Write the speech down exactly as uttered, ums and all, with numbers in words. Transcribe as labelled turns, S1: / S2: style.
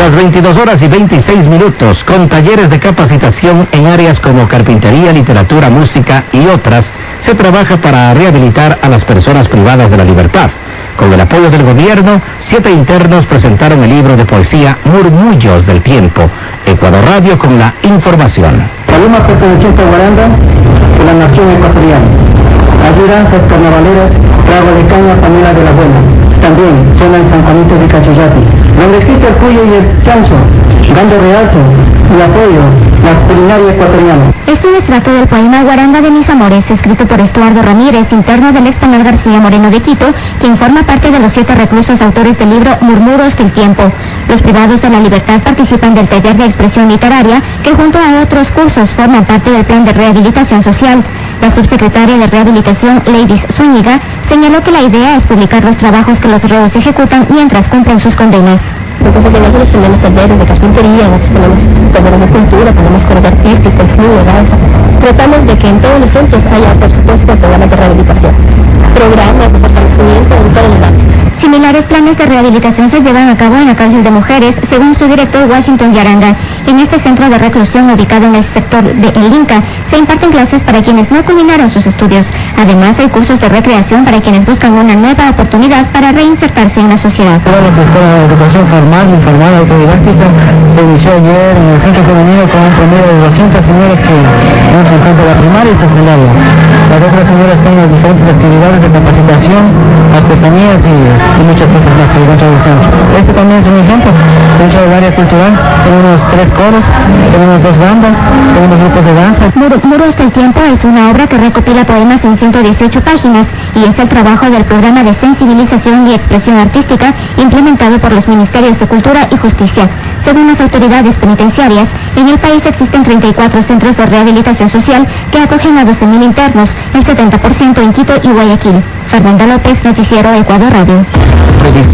S1: las veintidós horas y veintiséis minutos, con talleres de capacitación en áreas como carpintería, literatura, música y otras, se trabaja para rehabilitar a las personas privadas de la libertad. Con el apoyo del gobierno, siete internos presentaron el libro de poesía Murmullos del Tiempo. Ecuador Radio con la información.
S2: Paloma perteneciente a Guaranda, de la nación ecuatoriana. Allí danzas carnavaleras, trago de caña, panela de la buena. También zona de San Juanito de Cachillati, donde existe el cuyo y el chancho, dando realce y apoyo la culinaria ecuatoriana.
S3: Es un extracto del poema Guaranda de mis amores, escrito por Estuardo Ramírez, interno del ex penal García Moreno de Quito, quien forma parte de los siete reclusos autores del libro Murmullos del Tiempo. Los privados de la libertad participan del taller de expresión literaria, que junto a otros cursos forman parte del plan de rehabilitación social. La subsecretaria de Rehabilitación, Leidis Zúñiga, señaló que la idea es publicar los trabajos que los reos ejecutan mientras cumplen sus condenas.
S4: Entonces, en algunos tenemos talleres de carpintería, en otros tenemos talleres de cultura, tenemos coros artísticos, cine, danza. Tratamos de que en todos los centros haya, por supuesto, programas de rehabilitación, programas de fortalecimiento en todos los ámbitos.
S3: Similares planes de rehabilitación se llevan a cabo en la cárcel de mujeres, según su director Washington Yaranda. En este centro de reclusión ubicado en el sector de El Inca, se imparten clases para quienes no culminaron sus estudios. Además, hay cursos de recreación para quienes buscan una nueva oportunidad para reinsertarse en la sociedad.
S2: Toda la escuela de educación formal, informal, autodidáctica se inició ayer en el centro femenino con un promedio de doscientas señoras que no se encuentran la primaria y secundaria. Las otras señoras tienen diferentes actividades de capacitación, artesanías y, y muchas cosas más dentro del centro. Este también es un ejemplo. Dentro del área cultural tenemos tres coros, tenemos dos bandas, tenemos grupos de danza.
S3: Murmullos del Tiempo es una obra que recopila poemas en ciento dieciocho páginas y es el trabajo del programa de sensibilización y expresión artística implementado por los Ministerios de Cultura y Justicia. Según las autoridades penitenciarias, en el país existen treinta y cuatro centros de rehabilitación social que acogen a doce mil internos, el setenta por ciento en Quito y Guayaquil. Fernanda López, Noticiero Ecuador Radio.